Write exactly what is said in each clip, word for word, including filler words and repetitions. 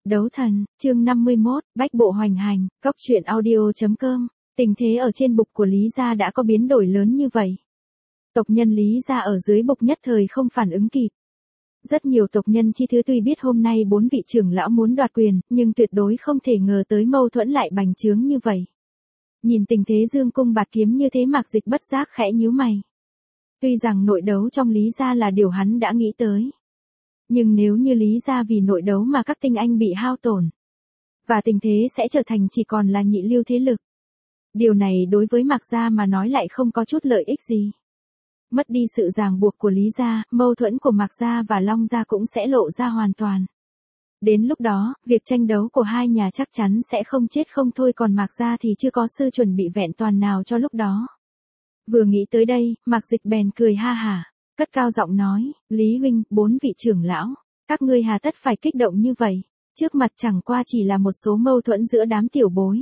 Đấu thần, chương năm mươi mốt, bách bộ hoành hành, cóc truyện audio.com. Tình thế ở trên bục của Lý gia đã có biến đổi lớn như vậy. Tộc nhân Lý gia ở dưới bục nhất thời không phản ứng kịp. Rất nhiều tộc nhân chi thứ tuy biết hôm nay bốn vị trưởng lão muốn đoạt quyền, nhưng tuyệt đối không thể ngờ tới mâu thuẫn lại bành trướng như vậy. Nhìn tình thế dương cung bạt kiếm như thế Mạc Dịch bất giác khẽ nhíu mày. Tuy rằng nội đấu trong Lý gia là điều hắn đã nghĩ tới. Nhưng nếu như Lý gia vì nội đấu mà các tinh anh bị hao tổn, và tình thế sẽ trở thành chỉ còn là nhị lưu thế lực. Điều này đối với Mạc gia mà nói lại không có chút lợi ích gì. Mất đi sự ràng buộc của Lý gia, mâu thuẫn của Mạc gia và Long gia cũng sẽ lộ ra hoàn toàn. Đến lúc đó, việc tranh đấu của hai nhà chắc chắn sẽ không chết không thôi, còn Mạc gia thì chưa có sư chuẩn bị vẹn toàn nào cho lúc đó. Vừa nghĩ tới đây, Mạc Dịch bèn cười ha hả, cất cao giọng nói, Lý huynh, bốn vị trưởng lão, các ngươi hà tất phải kích động như vậy, trước mặt chẳng qua chỉ là một số mâu thuẫn giữa đám tiểu bối.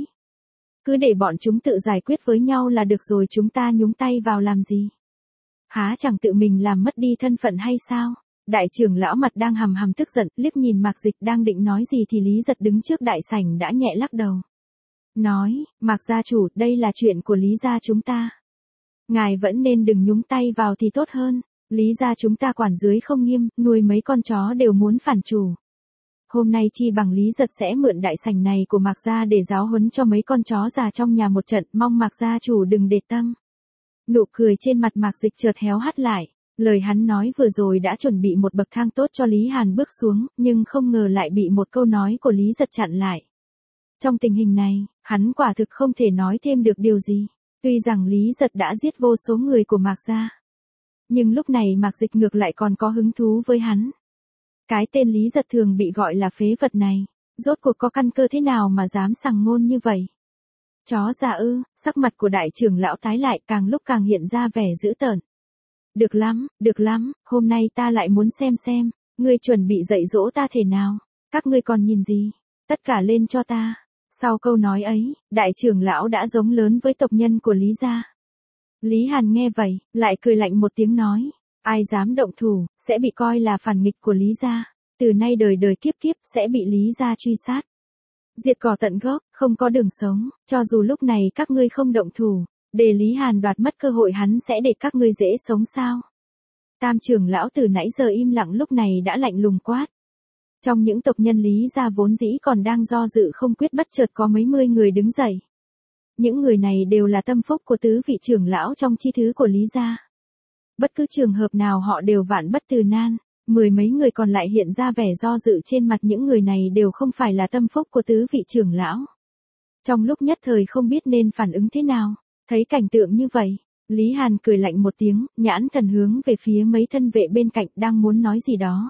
Cứ để bọn chúng tự giải quyết với nhau là được rồi, chúng ta nhúng tay vào làm gì? Há chẳng tự mình làm mất đi thân phận hay sao? Đại trưởng lão mặt đang hầm hầm tức giận, liếc nhìn Mạc Dịch đang định nói gì thì Lý Giật đứng trước đại sảnh đã nhẹ lắc đầu. Nói, Mạc gia chủ, đây là chuyện của Lý gia chúng ta. Ngài vẫn nên đừng nhúng tay vào thì tốt hơn. Lý gia chúng ta quản dưới không nghiêm, nuôi mấy con chó đều muốn phản chủ. Hôm nay chi bằng Lý Giật sẽ mượn đại sảnh này của Mạc gia để giáo huấn cho mấy con chó già trong nhà một trận, mong Mạc gia chủ đừng để tâm. Nụ cười trên mặt Mạc Dịch chợt héo hắt lại, lời hắn nói vừa rồi đã chuẩn bị một bậc thang tốt cho Lý Hàn bước xuống, nhưng không ngờ lại bị một câu nói của Lý Giật chặn lại. Trong tình hình này, hắn quả thực không thể nói thêm được điều gì. Tuy rằng Lý Giật đã giết vô số người của Mạc gia, nhưng lúc này Mạc Dịch ngược lại còn có hứng thú với hắn. Cái tên Lý Giật thường bị gọi là phế vật này, rốt cuộc có căn cơ thế nào mà dám sằng ngôn như vậy? Chó già ư? Sắc mặt của đại trưởng lão tái lại, càng lúc càng hiện ra vẻ dữ tợn. Được lắm, được lắm, hôm nay ta lại muốn xem xem, ngươi chuẩn bị dạy dỗ ta thế nào, các ngươi còn nhìn gì, tất cả lên cho ta. Sau câu nói ấy, đại trưởng lão đã giống lớn với tộc nhân của Lý gia. Lý Hàn nghe vậy, lại cười lạnh một tiếng nói, ai dám động thủ, sẽ bị coi là phản nghịch của Lý gia, từ nay đời đời kiếp kiếp sẽ bị Lý gia truy sát. Diệt cỏ tận gốc, không có đường sống, cho dù lúc này các ngươi không động thủ, để Lý Hàn đoạt mất cơ hội hắn sẽ để các ngươi dễ sống sao? Tam trưởng lão từ nãy giờ im lặng lúc này đã lạnh lùng quát. Trong những tộc nhân Lý gia vốn dĩ còn đang do dự không quyết bất chợt có mấy mươi người đứng dậy. Những người này đều là tâm phúc của tứ vị trưởng lão trong chi thứ của Lý gia. Bất cứ trường hợp nào họ đều vạn bất từ nan, mười mấy người còn lại hiện ra vẻ do dự trên mặt, những người này đều không phải là tâm phúc của tứ vị trưởng lão. Trong lúc nhất thời không biết nên phản ứng thế nào, thấy cảnh tượng như vậy, Lý Hàn cười lạnh một tiếng, nhãn thần hướng về phía mấy thân vệ bên cạnh đang muốn nói gì đó.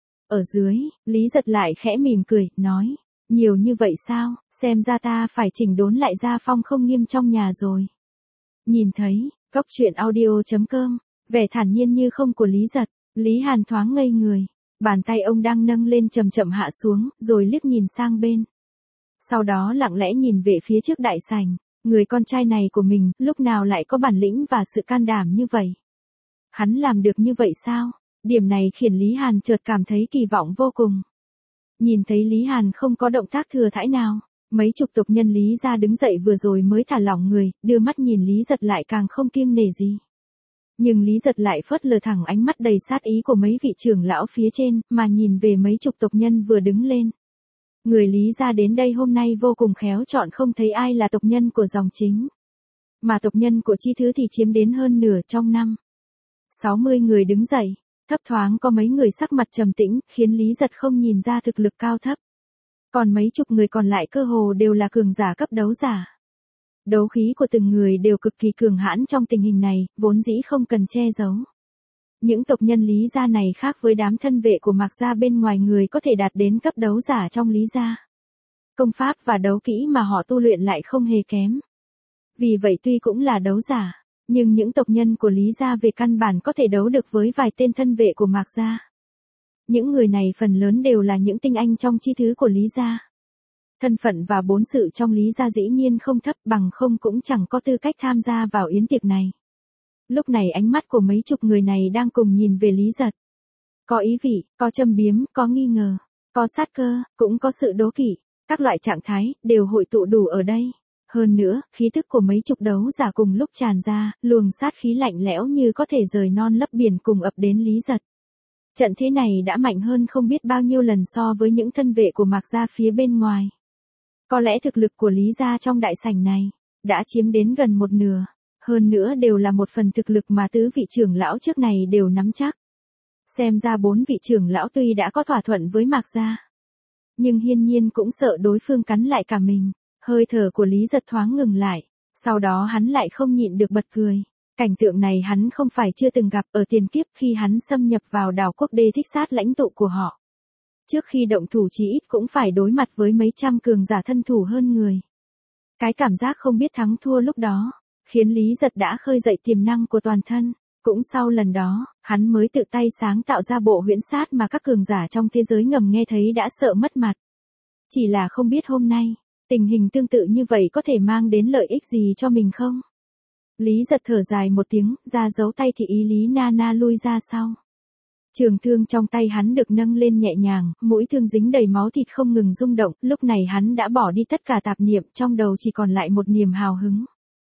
Ở dưới, Lý Giật lại khẽ mỉm cười, nói, nhiều như vậy sao, xem ra ta phải chỉnh đốn lại gia phong không nghiêm trong nhà rồi. Nhìn thấy, cóc truyện audio.com, vẻ thản nhiên như không của Lý Giật, Lý Hàn thoáng ngây người, bàn tay ông đang nâng lên chậm chậm hạ xuống, rồi liếc nhìn sang bên. Sau đó lặng lẽ nhìn về phía trước đại sảnh, người con trai này của mình, lúc nào lại có bản lĩnh và sự can đảm như vậy. Hắn làm được như vậy sao? Điểm này khiến Lý Hàn chợt cảm thấy kỳ vọng vô cùng. Nhìn thấy Lý Hàn không có động tác thừa thãi nào, mấy chục tộc nhân Lý gia đứng dậy vừa rồi mới thả lỏng người, đưa mắt nhìn Lý Giật lại càng không kiêng nể gì. Nhưng Lý Giật lại phớt lờ thẳng ánh mắt đầy sát ý của mấy vị trưởng lão phía trên, mà nhìn về mấy chục tộc nhân vừa đứng lên. Người Lý gia đến đây hôm nay vô cùng khéo chọn, không thấy ai là tộc nhân của dòng chính. Mà tộc nhân của chi thứ thì chiếm đến hơn nửa trong năm. sáu mươi người đứng dậy, thấp thoáng có mấy người sắc mặt trầm tĩnh, khiến Lý Giật không nhìn ra thực lực cao thấp. Còn mấy chục người còn lại cơ hồ đều là cường giả cấp đấu giả. Đấu khí của từng người đều cực kỳ cường hãn, trong tình hình này, vốn dĩ không cần che giấu. Những tộc nhân Lý gia này khác với đám thân vệ của Mạc gia bên ngoài, người có thể đạt đến cấp đấu giả trong Lý gia. Công pháp và đấu kỹ mà họ tu luyện lại không hề kém. Vì vậy tuy cũng là đấu giả, nhưng những tộc nhân của Lý gia về căn bản có thể đấu được với vài tên thân vệ của Mạc gia. Những người này phần lớn đều là những tinh anh trong chi thứ của Lý gia. Thân phận và bổn sự trong Lý gia dĩ nhiên không thấp, bằng không cũng chẳng có tư cách tham gia vào yến tiệc này. Lúc này ánh mắt của mấy chục người này đang cùng nhìn về Lý Giật. Có ý vị, có châm biếm, có nghi ngờ, Có sát cơ, cũng có sự đố kỵ, các loại trạng thái, đều hội tụ đủ ở đây. Hơn nữa, khí tức của mấy chục đấu giả cùng lúc tràn ra, luồng sát khí lạnh lẽo như có thể rời non lấp biển cùng ập đến Lý Giật. Trận thế này đã mạnh hơn không biết bao nhiêu lần so với những thân vệ của Mạc gia phía bên ngoài. Có lẽ thực lực của Lý gia trong đại sảnh này, đã chiếm đến gần một nửa. Hơn nữa đều là một phần thực lực mà tứ vị trưởng lão trước này đều nắm chắc. Xem ra bốn vị trưởng lão tuy đã có thỏa thuận với Mạc gia, nhưng hiên nhiên cũng sợ đối phương cắn lại cả mình. Hơi thở của Lý Giật thoáng ngừng lại, sau đó hắn lại không nhịn được bật cười. Cảnh tượng này hắn không phải chưa từng gặp ở tiền kiếp khi hắn xâm nhập vào đảo quốc đê thích sát lãnh tụ của họ. Trước khi động thủ chí ít cũng phải đối mặt với mấy trăm cường giả thân thủ hơn người. Cái cảm giác không biết thắng thua lúc đó, khiến Lý Giật đã khơi dậy tiềm năng của toàn thân. Cũng sau lần đó, hắn mới tự tay sáng tạo ra bộ huyễn sát mà các cường giả trong thế giới ngầm nghe thấy đã sợ mất mặt. Chỉ là không biết hôm nay, tình hình tương tự như vậy có thể mang đến lợi ích gì cho mình không? Lý Giật thở dài một tiếng, ra dấu tay thì ý Lý Nana lui ra sau. Trường thương trong tay hắn được nâng lên nhẹ nhàng, mũi thương dính đầy máu thịt không ngừng rung động, lúc này hắn đã bỏ đi tất cả tạp niệm, trong đầu chỉ còn lại một niềm hào hứng.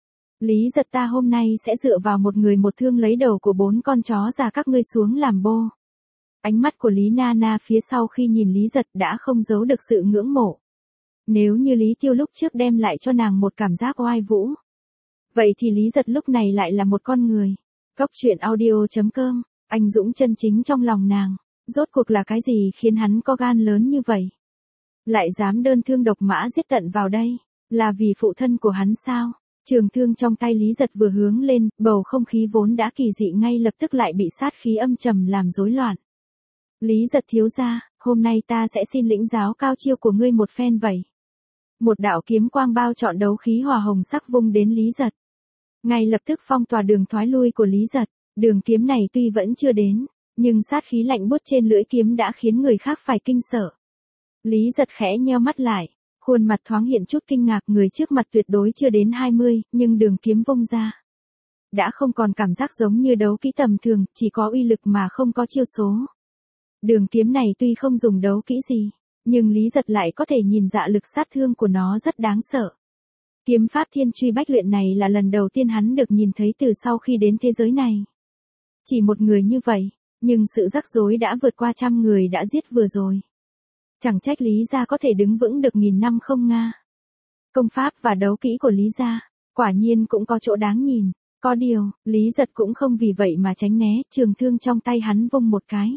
Lý Giật ta hôm nay sẽ dựa vào một người một thương lấy đầu của bốn con chó già các ngươi xuống làm bô. Ánh mắt của Lý Nana phía sau khi nhìn Lý Giật đã không giấu được sự ngưỡng mộ. Nếu như Lý Tiêu lúc trước đem lại cho nàng một cảm giác oai vũ, vậy thì Lý Giật lúc này lại là một con người. Cốc truyện audio chấm com, anh dũng chân chính trong lòng nàng. Rốt cuộc là cái gì khiến hắn có gan lớn như vậy? Lại dám đơn thương độc mã giết tận vào đây? Là vì phụ thân của hắn sao? Trường thương trong tay Lý Giật vừa hướng lên, bầu không khí vốn đã kỳ dị ngay lập tức lại bị sát khí âm trầm làm rối loạn. Lý Giật thiếu gia, hôm nay ta sẽ xin lĩnh giáo cao chiêu của ngươi một phen vậy. Một đạo kiếm quang bao trọn đấu khí hòa hồng sắc vung đến Lý Giật. Ngay lập tức phong tỏa đường thoái lui của Lý Giật. Đường kiếm này tuy vẫn chưa đến, nhưng sát khí lạnh buốt trên lưỡi kiếm đã khiến người khác phải kinh sợ. Lý Giật khẽ nheo mắt lại, khuôn mặt thoáng hiện chút kinh ngạc, người trước mặt tuyệt đối chưa đến hai mươi, nhưng đường kiếm vung ra. Đã không còn cảm giác giống như đấu kỹ tầm thường, chỉ có uy lực mà không có chiêu số. Đường kiếm này tuy không dùng đấu kỹ gì, nhưng Lý Giật lại có thể nhìn dạ lực sát thương của nó rất đáng sợ. Kiếm pháp thiên truy bách luyện này là lần đầu tiên hắn được nhìn thấy từ sau khi đến thế giới này. Chỉ một người như vậy, nhưng sự rắc rối đã vượt qua trăm người đã giết vừa rồi. Chẳng trách Lý gia có thể đứng vững được nghìn năm không nga. Công pháp và đấu kỹ của Lý gia, quả nhiên cũng có chỗ đáng nhìn. Có điều, Lý Giật cũng không vì vậy mà tránh né, trường thương trong tay hắn vung một cái.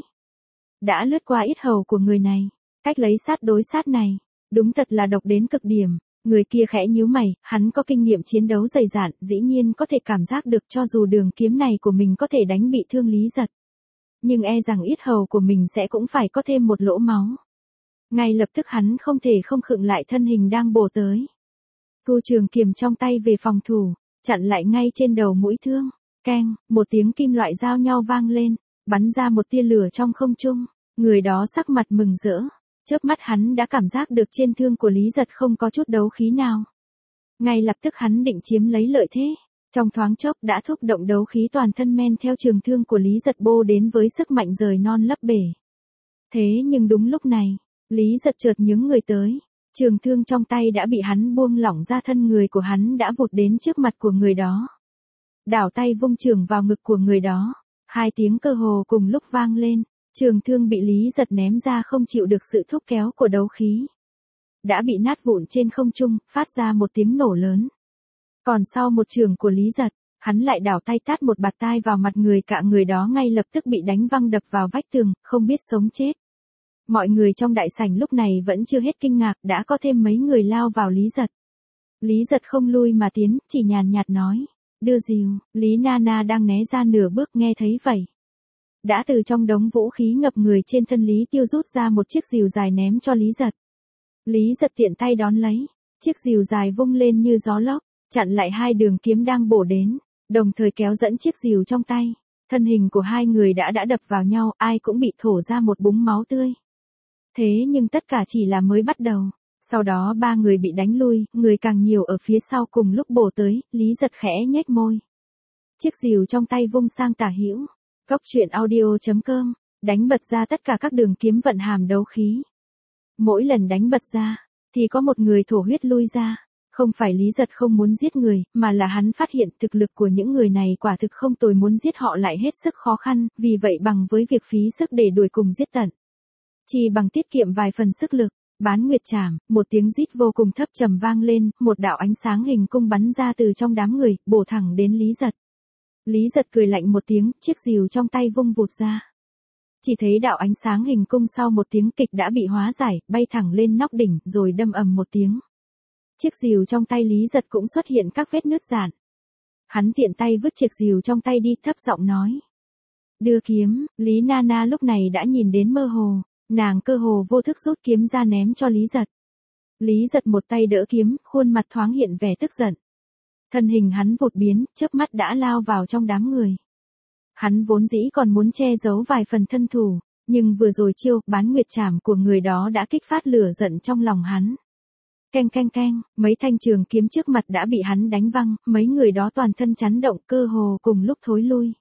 Đã lướt qua yết hầu của người này, cách lấy sát đối sát này, đúng thật là độc đến cực điểm. Người kia khẽ nhíu mày, hắn có kinh nghiệm chiến đấu dày dạn, dĩ nhiên có thể cảm giác được cho dù đường kiếm này của mình có thể đánh bị thương Lý Giật. Nhưng e rằng yết hầu của mình sẽ cũng phải có thêm một lỗ máu. Ngay lập tức hắn không thể không khựng lại thân hình đang bổ tới. Thu trường kiếm trong tay về phòng thủ, chặn lại ngay trên đầu mũi thương. Keng, một tiếng kim loại giao nhau vang lên, bắn ra một tia lửa trong không trung. Người đó sắc mặt mừng rỡ. Chớp mắt hắn đã cảm giác được trên thương của Lý Giật không có chút đấu khí nào. Ngay lập tức hắn định chiếm lấy lợi thế. Trong thoáng chốc đã thúc động đấu khí toàn thân men theo trường thương của Lý Giật bô đến với sức mạnh rời non lấp bể. Thế nhưng đúng lúc này, Lý Giật chợt nhướng người tới. Trường thương trong tay đã bị hắn buông lỏng ra, thân người của hắn đã vụt đến trước mặt của người đó. Đảo tay vung trường vào ngực của người đó. Hai tiếng cơ hồ cùng lúc vang lên. Trường thương bị Lý Giật ném ra không chịu được sự thúc kéo của đấu khí. Đã bị nát vụn trên không trung, phát ra một tiếng nổ lớn. Còn sau một trường của Lý Giật, hắn lại đảo tay tát một bạt tai vào mặt người, cả người đó ngay lập tức bị đánh văng đập vào vách tường, không biết sống chết. Mọi người trong đại sảnh lúc này vẫn chưa hết kinh ngạc, đã có thêm mấy người lao vào Lý Giật. Lý Giật không lui mà tiến, chỉ nhàn nhạt nói, đưa dìu. Lý Nana đang né ra nửa bước nghe thấy vậy, đã từ trong đống vũ khí ngập người trên thân Lý Tiêu rút ra một chiếc dìu dài ném cho Lý Giật. Lý Giật tiện tay đón lấy, chiếc dìu dài vung lên như gió lốc, chặn lại hai đường kiếm đang bổ đến, đồng thời kéo dẫn chiếc dìu trong tay. Thân hình của hai người đã đã đập vào nhau, ai cũng bị thổ ra một búng máu tươi. Thế nhưng tất cả chỉ là mới bắt đầu. Sau đó ba người bị đánh lui, người càng nhiều ở phía sau cùng lúc bổ tới, Lý Giật khẽ nhếch môi. Chiếc dìu trong tay vung sang tả hữu. Cốc truyện audio chấm com, đánh bật ra tất cả các đường kiếm vận hàm đấu khí. Mỗi lần đánh bật ra, thì có một người thổ huyết lui ra. Không phải Lý Giật không muốn giết người, mà là hắn phát hiện thực lực của những người này quả thực không tồi, muốn giết họ lại hết sức khó khăn, vì vậy bằng với việc phí sức để đuổi cùng giết tận. Chỉ bằng tiết kiệm vài phần sức lực. Bán nguyệt trảm, một tiếng rít vô cùng thấp trầm vang lên, một đạo ánh sáng hình cung bắn ra từ trong đám người, bổ thẳng đến Lý Giật. Lý Giật cười lạnh một tiếng, chiếc rìu trong tay vung vụt ra. Chỉ thấy đạo ánh sáng hình cung sau một tiếng kịch đã bị hóa giải, bay thẳng lên nóc đỉnh, rồi đâm ầm một tiếng. Chiếc rìu trong tay Lý Giật cũng xuất hiện các vết nứt rạn. Hắn tiện tay vứt chiếc rìu trong tay đi, thấp giọng nói. Đưa kiếm, Lý Nana lúc này đã nhìn đến mơ hồ, nàng cơ hồ vô thức rút kiếm ra ném cho Lý Giật. Lý Giật một tay đỡ kiếm, khuôn mặt thoáng hiện vẻ tức giận. Thân hình hắn vụt biến, chớp mắt đã lao vào trong đám người. Hắn vốn dĩ còn muốn che giấu vài phần thân thủ, nhưng vừa rồi chiêu bán nguyệt trảm của người đó đã kích phát lửa giận trong lòng hắn. Keng keng keng, mấy thanh trường kiếm trước mặt đã bị hắn đánh văng, mấy người đó toàn thân chấn động, cơ hồ cùng lúc thối lui.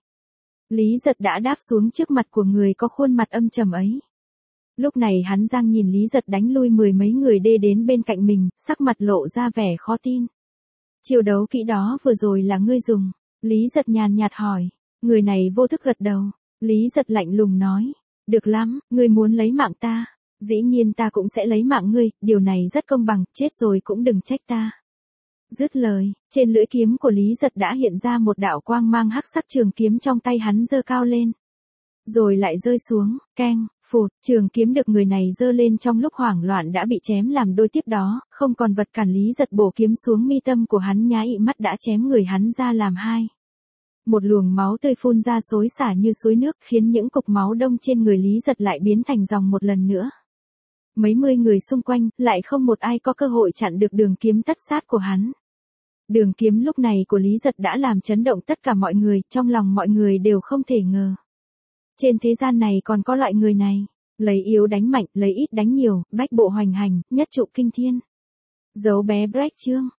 Lý Giật đã đáp xuống trước mặt của người có khuôn mặt âm trầm ấy. Lúc này hắn giang nhìn Lý Giật đánh lui mười mấy người đê đến bên cạnh mình, sắc mặt lộ ra vẻ khó tin. Chiêu đấu kỹ đó vừa rồi là ngươi dùng. Lý Giật nhàn nhạt hỏi. Người này vô thức gật đầu. Lý Giật lạnh lùng nói. Được lắm, ngươi muốn lấy mạng ta. Dĩ nhiên ta cũng sẽ lấy mạng ngươi, điều này rất công bằng, chết rồi cũng đừng trách ta. Dứt lời, trên lưỡi kiếm của Lý Giật đã hiện ra một đạo quang mang hắc sắc, trường kiếm trong tay hắn giơ cao lên. Rồi lại rơi xuống, keng, phụt, trường kiếm được người này giơ lên trong lúc hoảng loạn đã bị chém làm đôi, tiếp đó, không còn vật cản. Lý Giật bổ kiếm xuống mi tâm của hắn, nhá ị mắt đã chém người hắn ra làm hai. Một luồng máu tươi phun ra xối xả như suối nước, khiến những cục máu đông trên người Lý Giật lại biến thành dòng một lần nữa. Mấy mươi người xung quanh, lại không một ai có cơ hội chặn được đường kiếm tất sát của hắn. Đường kiếm lúc này của Lý Giật đã làm chấn động tất cả mọi người, trong lòng mọi người đều không thể ngờ. Trên thế gian này còn có loại người này, lấy yếu đánh mạnh, lấy ít đánh nhiều, bách bộ hoành hành, nhất trụ kinh thiên. Dấu bé break chương.